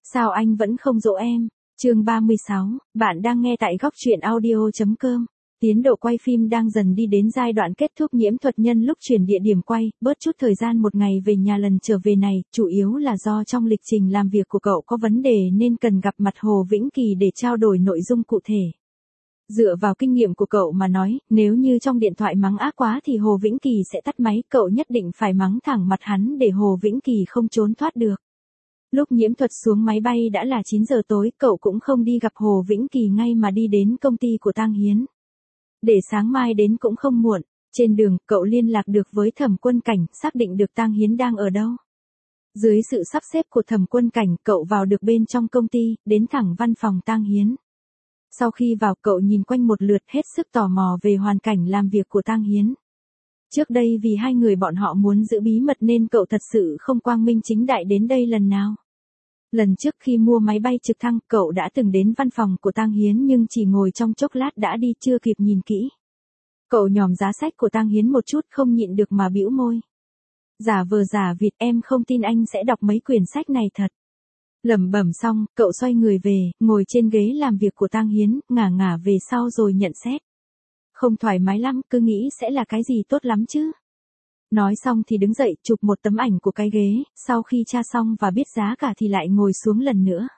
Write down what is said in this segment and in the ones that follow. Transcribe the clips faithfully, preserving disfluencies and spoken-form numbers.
Sao anh vẫn không dỗ em? Chương ba mươi sáu, bạn đang nghe tại góc truyện audio chấm com. Tiến độ quay phim đang dần đi đến giai đoạn kết thúc. Nhiễm Thuật nhân lúc chuyển địa điểm quay, bớt chút thời gian một ngày về nhà lần trở về này, chủ yếu là do trong lịch trình làm việc của cậu có vấn đề nên cần gặp mặt Hồ Vĩnh Kỳ để trao đổi nội dung cụ thể. Dựa vào kinh nghiệm của cậu mà nói, nếu như trong điện thoại mắng ác quá thì Hồ Vĩnh Kỳ sẽ tắt máy, cậu nhất định phải mắng thẳng mặt hắn để Hồ Vĩnh Kỳ không trốn thoát được. Lúc Nhiễm Thuật xuống máy bay đã là chín giờ tối, cậu cũng không đi gặp Hồ Vĩnh Kỳ ngay mà đi đến công ty của Tang Hiến. Để sáng mai đến cũng không muộn, trên đường cậu liên lạc được với Thẩm Quân Cảnh, xác định được Tang Hiến đang ở đâu. Dưới sự sắp xếp của Thẩm Quân Cảnh, cậu vào được bên trong công ty, đến thẳng văn phòng Tang Hiến. Sau khi vào, cậu nhìn quanh một lượt, hết sức tò mò về hoàn cảnh làm việc của Tang Hiến. Trước đây vì hai người bọn họ muốn giữ bí mật nên cậu thật sự không quang minh chính đại đến đây lần nào. Lần trước khi mua máy bay trực thăng, cậu đã từng đến văn phòng của Tang Hiến nhưng chỉ ngồi trong chốc lát đã đi, chưa kịp nhìn kỹ. Cậu nhòm giá sách của Tang Hiến một chút, không nhịn được mà bĩu môi. Giả vờ giả vịt, em không tin anh sẽ đọc mấy quyển sách này thật. Lẩm bẩm xong, cậu xoay người về, ngồi trên ghế làm việc của Tang Hiến, ngả ngả về sau rồi nhận xét. Không thoải mái lắm, cứ nghĩ sẽ là cái gì tốt lắm chứ. Nói xong thì đứng dậy, chụp một tấm ảnh của cái ghế, sau khi tra xong và biết giá cả thì lại ngồi xuống lần nữa.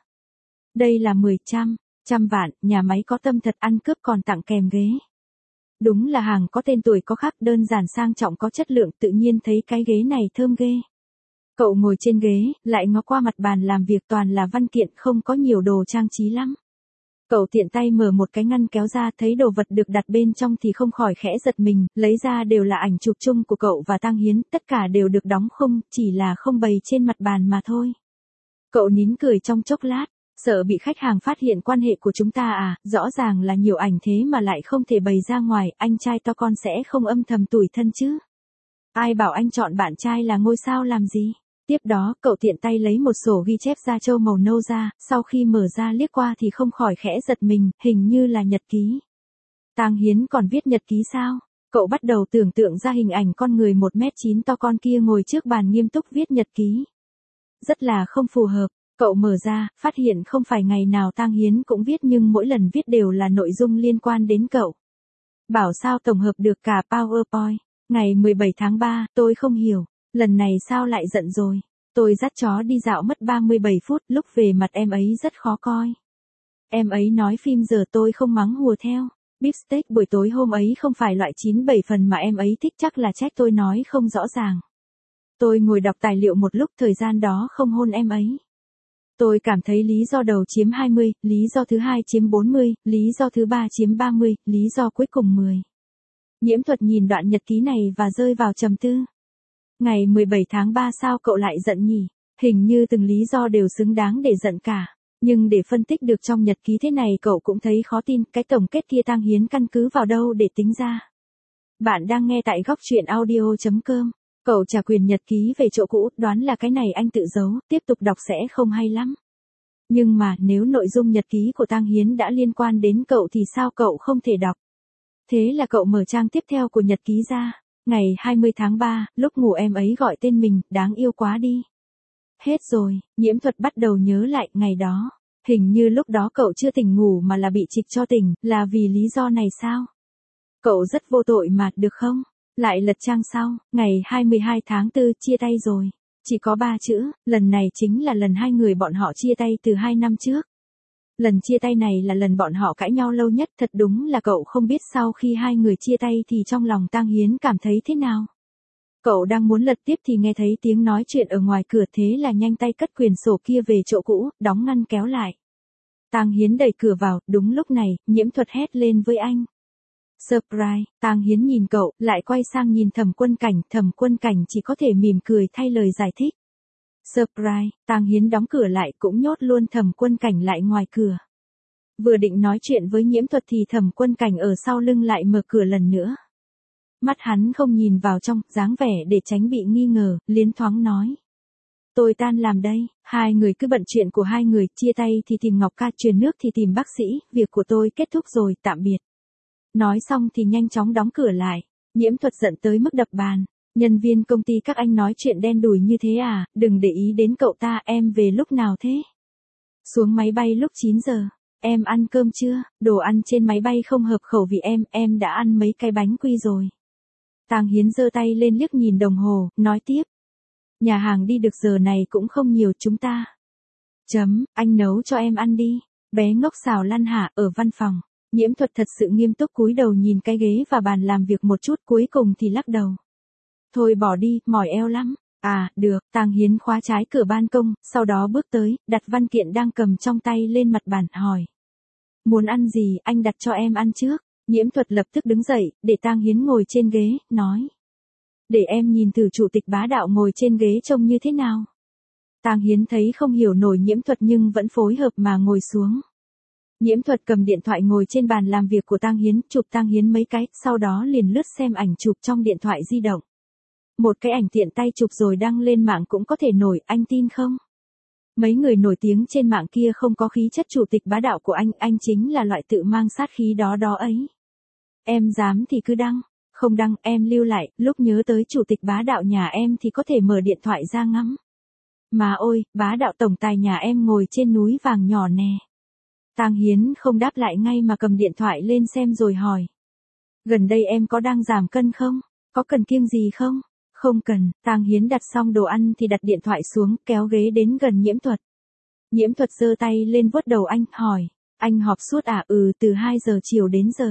Đây là mười trăm, trăm vạn, nhà máy có tâm thật, ăn cướp còn tặng kèm ghế. Đúng là hàng có tên tuổi có khác, đơn giản sang trọng có chất lượng, tự nhiên thấy cái ghế này thơm ghê. Cậu ngồi trên ghế, lại ngó qua mặt bàn làm việc toàn là văn kiện, không có nhiều đồ trang trí lắm. Cậu tiện tay mở một cái ngăn kéo ra, thấy đồ vật được đặt bên trong thì không khỏi khẽ giật mình, lấy ra đều là ảnh chụp chung của cậu và Tang Hiến, tất cả đều được đóng khung, chỉ là không bày trên mặt bàn mà thôi. Cậu nín cười trong chốc lát, sợ bị khách hàng phát hiện quan hệ của chúng ta à, rõ ràng là nhiều ảnh thế mà lại không thể bày ra ngoài, anh trai to con sẽ không âm thầm tủi thân chứ. Ai bảo anh chọn bạn trai là ngôi sao làm gì? Tiếp đó, cậu tiện tay lấy một sổ ghi chép da trâu màu nâu ra, sau khi mở ra liếc qua thì không khỏi khẽ giật mình, hình như là nhật ký. Tang Hiến còn viết nhật ký sao? Cậu bắt đầu tưởng tượng ra hình ảnh con người một mét chín to con kia ngồi trước bàn nghiêm túc viết nhật ký. Rất là không phù hợp, cậu mở ra, phát hiện không phải ngày nào Tang Hiến cũng viết nhưng mỗi lần viết đều là nội dung liên quan đến cậu. Bảo sao tổng hợp được cả PowerPoint. Ngày mười bảy tháng ba, tôi không hiểu. Lần này sao lại giận rồi? Tôi dắt chó đi dạo mất ba mươi bảy phút, lúc về mặt em ấy rất khó coi. Em ấy nói phim giờ tôi không mắng hùa theo. Beef steak buổi tối hôm ấy không phải loại chín bảy phần mà em ấy thích, chắc là trách tôi nói không rõ ràng. Tôi ngồi đọc tài liệu một lúc, thời gian đó không hôn em ấy. Tôi cảm thấy lý do đầu chiếm hai mươi, lý do thứ hai chiếm bốn mươi, lý do thứ ba chiếm ba mươi, lý do cuối cùng mười. Nhiễm Thuật nhìn đoạn nhật ký này và rơi vào trầm tư. Ngày mười bảy tháng ba sao cậu lại giận nhỉ? Hình như từng lý do đều xứng đáng để giận cả. Nhưng để phân tích được trong nhật ký thế này cậu cũng thấy khó tin, cái tổng kết kia Tang Hiến căn cứ vào đâu để tính ra. Bạn đang nghe tại góc truyện audio chấm com. Cậu trả quyền nhật ký về chỗ cũ, đoán là cái này anh tự giấu, tiếp tục đọc sẽ không hay lắm. Nhưng mà nếu nội dung nhật ký của Tang Hiến đã liên quan đến cậu thì sao cậu không thể đọc? Thế là cậu mở trang tiếp theo của nhật ký ra. Ngày hai mươi tháng ba, lúc ngủ em ấy gọi tên mình, đáng yêu quá đi. Hết rồi, Nhiễm Thuật bắt đầu nhớ lại ngày đó. Hình như lúc đó cậu chưa tỉnh ngủ mà là bị trịch cho tỉnh, là vì lý do này sao? Cậu rất vô tội mà, được không? Lại lật trang sau, ngày hai mươi hai tháng tư, chia tay rồi. Chỉ có ba chữ, lần này chính là lần hai người bọn họ chia tay từ hai năm trước. Lần chia tay này là lần bọn họ cãi nhau lâu nhất, thật đúng là cậu không biết sau khi hai người chia tay thì trong lòng Tang Hiến cảm thấy thế nào. Cậu đang muốn lật tiếp thì nghe thấy tiếng nói chuyện ở ngoài cửa, thế là nhanh tay cất quyển sổ kia về chỗ cũ, đóng ngăn kéo lại. Tang Hiến đẩy cửa vào, đúng lúc này, Nhiễm Thuật hét lên với anh. Surprise, Tang Hiến nhìn cậu, lại quay sang nhìn Thẩm Quân Cảnh, Thẩm Quân Cảnh chỉ có thể mỉm cười thay lời giải thích. Surprise, Tang Hiến đóng cửa lại cũng nhốt luôn Thẩm Quân Cảnh lại ngoài cửa. Vừa định nói chuyện với Nhiễm Thuật thì Thẩm Quân Cảnh ở sau lưng lại mở cửa lần nữa. Mắt hắn không nhìn vào trong, dáng vẻ để tránh bị nghi ngờ, liến thoáng nói. Tôi tan làm đây, hai người cứ bận chuyện của hai người, chia tay thì tìm Ngọc Ca, truyền nước thì tìm bác sĩ, việc của tôi kết thúc rồi, tạm biệt. Nói xong thì nhanh chóng đóng cửa lại. Nhiễm Thuật giận tới mức đập bàn. Nhân viên công ty các anh nói chuyện đen đủi như thế à, đừng để ý đến cậu ta, em về lúc nào thế? Xuống máy bay lúc chín giờ. Em ăn cơm chưa? Đồ ăn trên máy bay không hợp khẩu vị em, em đã ăn mấy cái bánh quy rồi. Tang Hiến giơ tay lên liếc nhìn đồng hồ, nói tiếp. Nhà hàng đi được giờ này cũng không nhiều chúng ta. Chấm, anh nấu cho em ăn đi. Bé ngốc xào lăn hả ở văn phòng. Nhiễm Thuật thật sự nghiêm túc cúi đầu nhìn cái ghế và bàn làm việc một chút cuối cùng thì lắc đầu. Thôi bỏ đi, mỏi eo lắm. À, được, Tang Hiến khóa trái cửa ban công, sau đó bước tới, đặt văn kiện đang cầm trong tay lên mặt bàn, hỏi. Muốn ăn gì, anh đặt cho em ăn trước. Nhiễm Thuật lập tức đứng dậy, để Tang Hiến ngồi trên ghế, nói. Để em nhìn thử chủ tịch bá đạo ngồi trên ghế trông như thế nào. Tang Hiến thấy không hiểu nổi Nhiễm Thuật nhưng vẫn phối hợp mà ngồi xuống. Nhiễm Thuật cầm điện thoại ngồi trên bàn làm việc của Tang Hiến, chụp Tang Hiến mấy cái, sau đó liền lướt xem ảnh chụp trong điện thoại di động. Một cái ảnh tiện tay chụp rồi đăng lên mạng cũng có thể nổi, anh tin không? Mấy người nổi tiếng trên mạng kia không có khí chất chủ tịch bá đạo của anh, anh chính là loại tự mang sát khí đó đó ấy. Em dám thì cứ đăng, không đăng em lưu lại, lúc nhớ tới chủ tịch bá đạo nhà em thì có thể mở điện thoại ra ngắm. Mà ôi, bá đạo tổng tài nhà em ngồi trên núi vàng nhỏ nè. Tang Hiến không đáp lại ngay mà cầm điện thoại lên xem rồi hỏi. Gần đây em có đang giảm cân không? Có cần kiêng gì không? Không cần, Tang Hiến đặt xong đồ ăn thì đặt điện thoại xuống, kéo ghế đến gần Nhiễm Thuật. Nhiễm Thuật giơ tay lên vuốt đầu anh, hỏi. Anh họp suốt à? Ừ, từ hai giờ chiều đến giờ.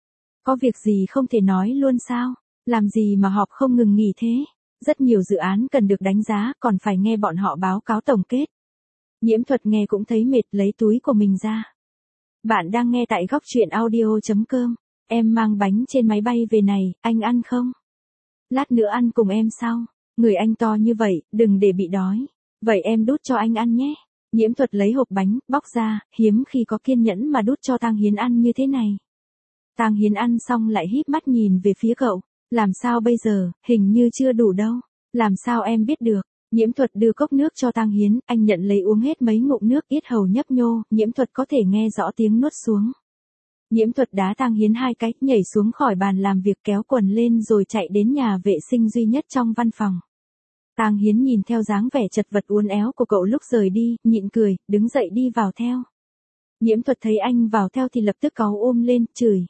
Có việc gì không thể nói luôn sao? Làm gì mà họp không ngừng nghỉ thế? Rất nhiều dự án cần được đánh giá, còn phải nghe bọn họ báo cáo tổng kết. Nhiễm Thuật nghe cũng thấy mệt, lấy túi của mình ra. Bạn đang nghe tại góc truyện audio chấm com. Em mang bánh trên máy bay về này, anh ăn không? Lát nữa ăn cùng em sau. Người anh to như vậy, đừng để bị đói. Vậy em đút cho anh ăn nhé. Nhiễm Thuật lấy hộp bánh, bóc ra, hiếm khi có kiên nhẫn mà đút cho Tang Hiến ăn như thế này. Tang Hiến ăn xong lại híp mắt nhìn về phía cậu. Làm sao bây giờ, hình như chưa đủ đâu. Làm sao em biết được? Nhiễm Thuật đưa cốc nước cho Tang Hiến, anh nhận lấy uống hết mấy ngụm nước, yết hầu nhấp nhô, Nhiễm Thuật có thể nghe rõ tiếng nuốt xuống. Nhiễm Thuật đá Tang Hiến hai cái, nhảy xuống khỏi bàn làm việc kéo quần lên rồi chạy đến nhà vệ sinh duy nhất trong văn phòng. Tang Hiến nhìn theo dáng vẻ chật vật uốn éo của cậu lúc rời đi, nhịn cười, đứng dậy đi vào theo. Nhiễm Thuật thấy anh vào theo thì lập tức cáu ôm lên, chửi.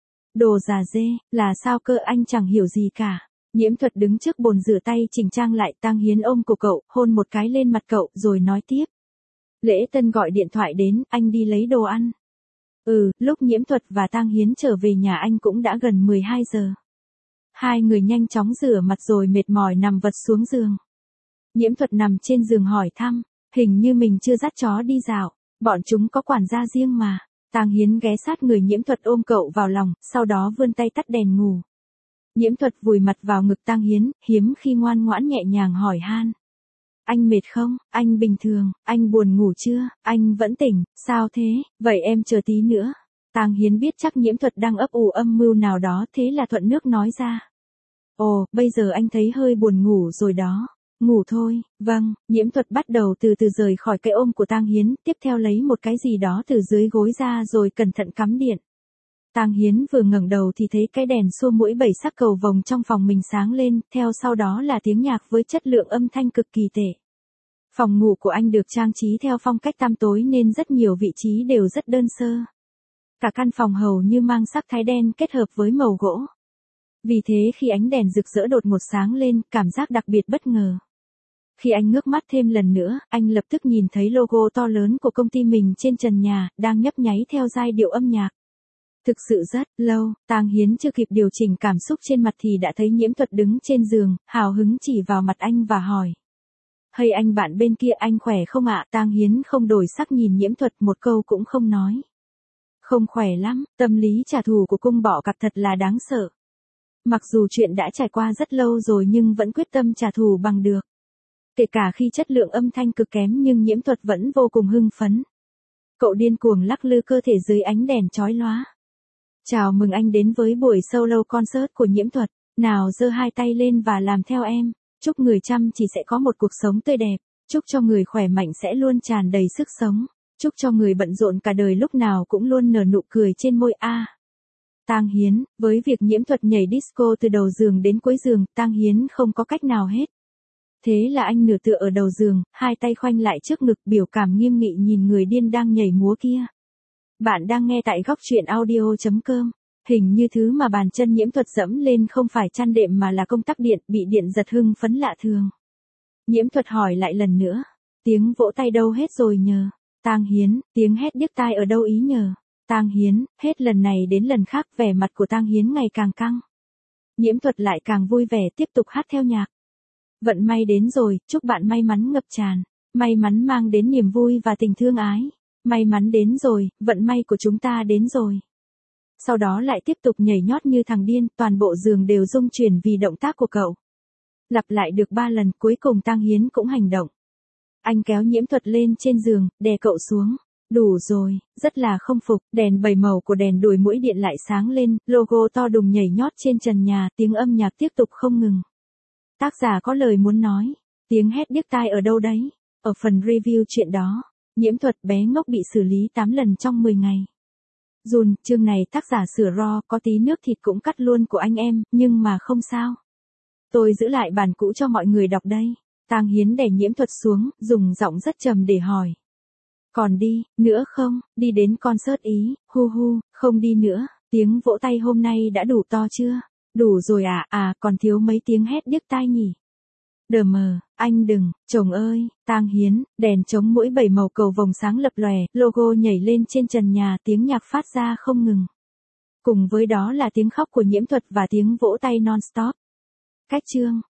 Đồ già dê, là sao cơ, anh chẳng hiểu gì cả. Nhiễm Thuật đứng trước bồn rửa tay chỉnh trang lại, Tang Hiến ôm cổ cậu, hôn một cái lên mặt cậu, rồi nói tiếp. Lễ Tân gọi điện thoại đến, anh đi lấy đồ ăn. Ừ, lúc Nhiễm Thuật và Tang Hiến trở về nhà anh cũng đã gần mười hai giờ. Hai người nhanh chóng rửa mặt rồi mệt mỏi nằm vật xuống giường. Nhiễm Thuật nằm trên giường hỏi thăm, hình như mình chưa dắt chó đi dạo, bọn chúng có quản gia riêng mà. Tang Hiến ghé sát người Nhiễm Thuật ôm cậu vào lòng, sau đó vươn tay tắt đèn ngủ. Nhiễm Thuật vùi mặt vào ngực Tang Hiến, hiếm khi ngoan ngoãn nhẹ nhàng hỏi han. Anh mệt không? Anh bình thường, anh buồn ngủ chưa? Anh vẫn tỉnh, sao thế? Vậy em chờ tí nữa. Tang Hiến biết chắc Nhiễm Thuật đang ấp ủ âm mưu nào đó, thế là thuận nước nói ra. Ồ, bây giờ anh thấy hơi buồn ngủ rồi đó. Ngủ thôi, vâng. Nhiễm Thuật bắt đầu từ từ rời khỏi cái ôm của Tang Hiến, tiếp theo lấy một cái gì đó từ dưới gối ra rồi cẩn thận cắm điện. Tang Hiến vừa ngẩng đầu thì thấy cái đèn xua mũi bảy sắc cầu vồng trong phòng mình sáng lên, theo sau đó là tiếng nhạc với chất lượng âm thanh cực kỳ tệ. Phòng ngủ của anh được trang trí theo phong cách tăm tối nên rất nhiều vị trí đều rất đơn sơ. Cả căn phòng hầu như mang sắc thái đen kết hợp với màu gỗ. Vì thế khi ánh đèn rực rỡ đột ngột sáng lên, cảm giác đặc biệt bất ngờ. Khi anh ngước mắt thêm lần nữa, anh lập tức nhìn thấy logo to lớn của công ty mình trên trần nhà, đang nhấp nháy theo giai điệu âm nhạc. Thực sự rất lâu, Tang Hiến chưa kịp điều chỉnh cảm xúc trên mặt thì đã thấy Nhiễm Thuật đứng trên giường, hào hứng chỉ vào mặt anh và hỏi. Hay anh bạn bên kia, anh khỏe không ạ? Tang Hiến không đổi sắc nhìn Nhiễm Thuật, một câu cũng không nói. Không khỏe lắm, tâm lý trả thù của cung bọ cạp thật là đáng sợ. Mặc dù chuyện đã trải qua rất lâu rồi nhưng vẫn quyết tâm trả thù bằng được. Kể cả khi chất lượng âm thanh cực kém nhưng Nhiễm Thuật vẫn vô cùng hưng phấn. Cậu điên cuồng lắc lư cơ thể dưới ánh đèn chói lóa. Chào mừng anh đến với buổi solo concert của Nhiễm Thuật. Nào giơ hai tay lên và làm theo em. Chúc người chăm chỉ sẽ có một cuộc sống tươi đẹp. Chúc cho người khỏe mạnh sẽ luôn tràn đầy sức sống. Chúc cho người bận rộn cả đời lúc nào cũng luôn nở nụ cười trên môi a. À. Tang Hiến, với việc Nhiễm Thuật nhảy disco từ đầu giường đến cuối giường, Tang Hiến không có cách nào hết. Thế là anh nửa tựa ở đầu giường, hai tay khoanh lại trước ngực, biểu cảm nghiêm nghị nhìn người điên đang nhảy múa kia. Bạn đang nghe tại góc truyện audio.com. Hình như thứ mà bàn chân Nhiễm Thuật dẫm lên không phải chăn đệm mà là công tắc điện, bị điện giật hưng phấn lạ thường. Nhiễm Thuật hỏi lại lần nữa. Tiếng vỗ tay đâu hết rồi nhờ? Tang Hiến, tiếng hét điếc tai ở đâu ý nhờ? Tang Hiến, hết lần này đến lần khác vẻ mặt của Tang Hiến ngày càng căng. Nhiễm Thuật lại càng vui vẻ tiếp tục hát theo nhạc. Vận may đến rồi, chúc bạn may mắn ngập tràn. May mắn mang đến niềm vui và tình thương ái. May mắn đến rồi, vận may của chúng ta đến rồi. Sau đó lại tiếp tục nhảy nhót như thằng điên, toàn bộ giường đều rung chuyển vì động tác của cậu. Lặp lại được ba lần, cuối cùng Tang Hiến cũng hành động. Anh kéo Nhiễm Thuật lên trên giường, đè cậu xuống. Đủ rồi, rất là không phục, đèn bảy màu của đèn đuổi mũi điện lại sáng lên, logo to đùng nhảy nhót trên trần nhà, tiếng âm nhạc tiếp tục không ngừng. Tác giả có lời muốn nói, tiếng hét điếc tai ở đâu đấy? Ở phần review chuyện đó, Nhiễm Thuật bé ngốc bị xử lý tám lần trong mười ngày. Dùn, chương này tác giả sửa raw, có tí nước thịt cũng cắt luôn của anh em, nhưng mà không sao. Tôi giữ lại bản cũ cho mọi người đọc đây. Tang Hiến đè Nhiễm Thuật xuống, dùng giọng rất trầm để hỏi. Còn đi, nữa không, đi đến concert Ý, hu hu, không đi nữa, tiếng vỗ tay hôm nay đã đủ to chưa? Đủ rồi à, à, còn thiếu mấy tiếng hét điếc tai nhỉ? Đờ mờ, anh đừng, chồng ơi, Tang Hiến, đèn chống mũi bảy màu cầu vồng sáng lập lòe, logo nhảy lên trên trần nhà, tiếng nhạc phát ra không ngừng. Cùng với đó là tiếng khóc của Nhiễm Thuật và tiếng vỗ tay non-stop. Cách chương.